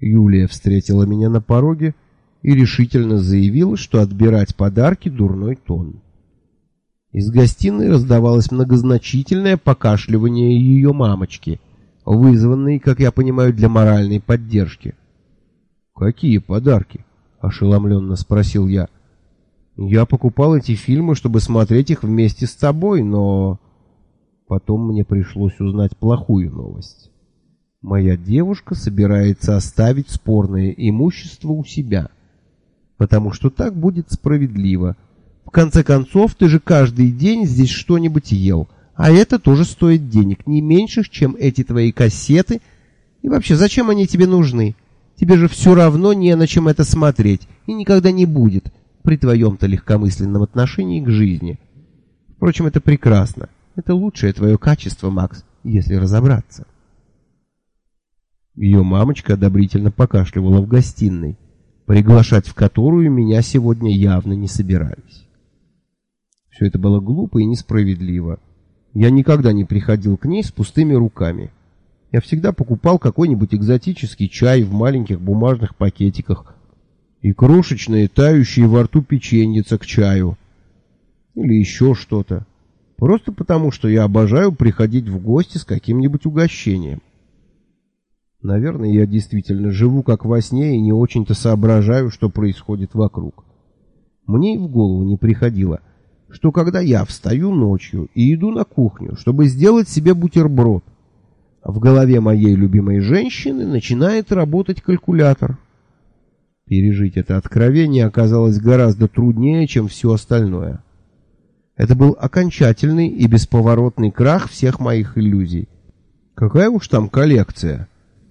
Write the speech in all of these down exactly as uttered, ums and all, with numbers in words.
Юлия встретила меня на пороге и решительно заявила, что отбирать подарки — дурной тон. Из гостиной раздавалось многозначительное покашливание ее мамочки, вызванное, как я понимаю, для моральной поддержки. «Какие подарки?» — ошеломленно спросил я. «Я покупал эти фильмы, чтобы смотреть их вместе с тобой, но...» Потом мне пришлось узнать плохую новость. Моя девушка собирается оставить спорное имущество у себя, потому что так будет справедливо. В конце концов, ты же каждый день здесь что-нибудь ел, а это тоже стоит денег, не меньших, чем эти твои кассеты. И вообще, зачем они тебе нужны? Тебе же все равно не на чем это смотреть, и никогда не будет, при твоем-то легкомысленном отношении к жизни. Впрочем, это прекрасно. Это лучшее твое качество, Макс, если разобраться. Ее мамочка одобрительно покашливала в гостиной, приглашать в которую меня сегодня явно не собирались. Все это было глупо и несправедливо. Я никогда не приходил к ней с пустыми руками. Я всегда покупал какой-нибудь экзотический чай в маленьких бумажных пакетиках и крошечные тающие во рту печеньица к чаю. Или еще что-то. Просто потому, что я обожаю приходить в гости с каким-нибудь угощением. Наверное, я действительно живу как во сне и не очень-то соображаю, что происходит вокруг. Мне и в голову не приходило, что когда я встаю ночью и иду на кухню, чтобы сделать себе бутерброд, в голове моей любимой женщины начинает работать калькулятор. Пережить это откровение оказалось гораздо труднее, чем все остальное. Это был окончательный и бесповоротный крах всех моих иллюзий. Какая уж там коллекция?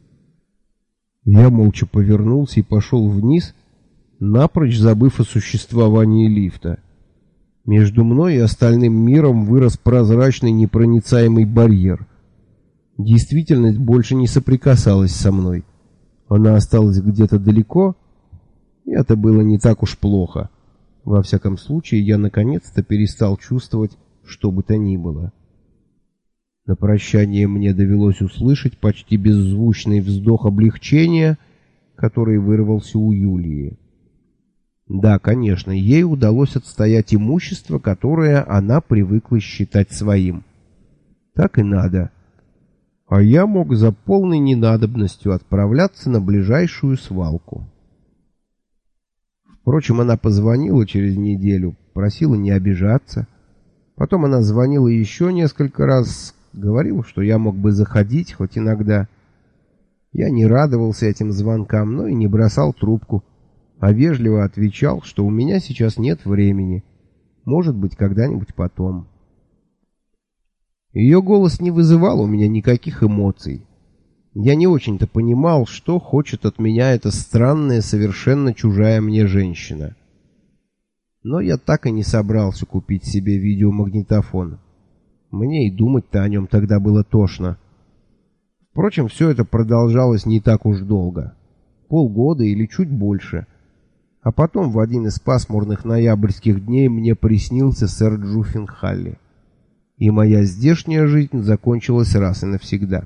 Я молча повернулся и пошел вниз, напрочь забыв о существовании лифта. Между мной и остальным миром вырос прозрачный непроницаемый барьер. Действительность больше не соприкасалась со мной. Она осталась где-то далеко, и это было не так уж плохо. Во всяком случае, я наконец-то перестал чувствовать что бы то ни было. На прощание мне довелось услышать почти беззвучный вздох облегчения, который вырвался у Юлии. Да, конечно, ей удалось отстоять имущество, которое она привыкла считать своим. Так и надо. А я мог за полной ненадобностью отправляться на ближайшую свалку. Впрочем, она позвонила через неделю, просила не обижаться. Потом она звонила еще несколько раз, говорила, что я мог бы заходить хоть иногда. Я не радовался этим звонкам, но и не бросал трубку, а вежливо отвечал, что у меня сейчас нет времени. Может быть, когда-нибудь потом. Ее голос не вызывал у меня никаких эмоций. Я не очень-то понимал, что хочет от меня эта странная, совершенно чужая мне женщина. Но я так и не собрался купить себе видеомагнитофон. Мне и думать-то о нем тогда было тошно. Впрочем, все это продолжалось не так уж долго. Полгода или чуть больше. А потом в один из пасмурных ноябрьских дней мне приснился сэр Джуффин Халли. И моя здешняя жизнь закончилась раз и навсегда.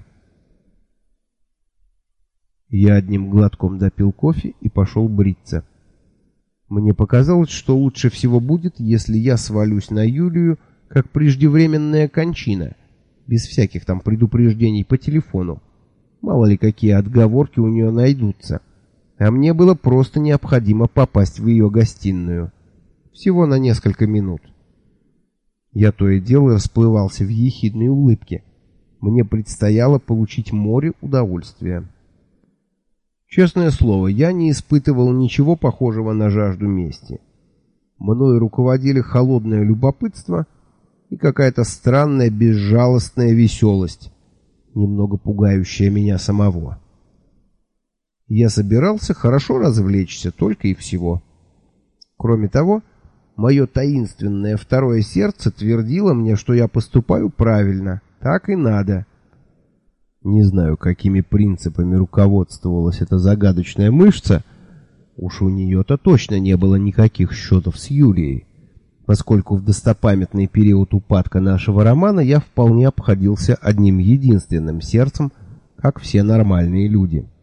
Я одним глотком допил кофе и пошел бриться. Мне показалось, что лучше всего будет, если я свалюсь на Юлию, как преждевременная кончина, без всяких там предупреждений по телефону. Мало ли какие отговорки у нее найдутся. А мне было просто необходимо попасть в ее гостиную. Всего на несколько минут. Я то и дело расплывался в ехидной улыбке. Мне предстояло получить море удовольствия. Честное слово, я не испытывал ничего похожего на жажду мести. Мною руководили холодное любопытство и какая-то странная безжалостная веселость, немного пугающая меня самого. Я собирался хорошо развлечься, только и всего. Кроме того, мое таинственное второе сердце твердило мне, что я поступаю правильно, так и надо. Не знаю, какими принципами руководствовалась эта загадочная мышца. Уж у нее-то точно не было никаких счетов с Юлией, поскольку в достопамятный период упадка нашего романа я вполне обходился одним единственным сердцем, как все нормальные люди.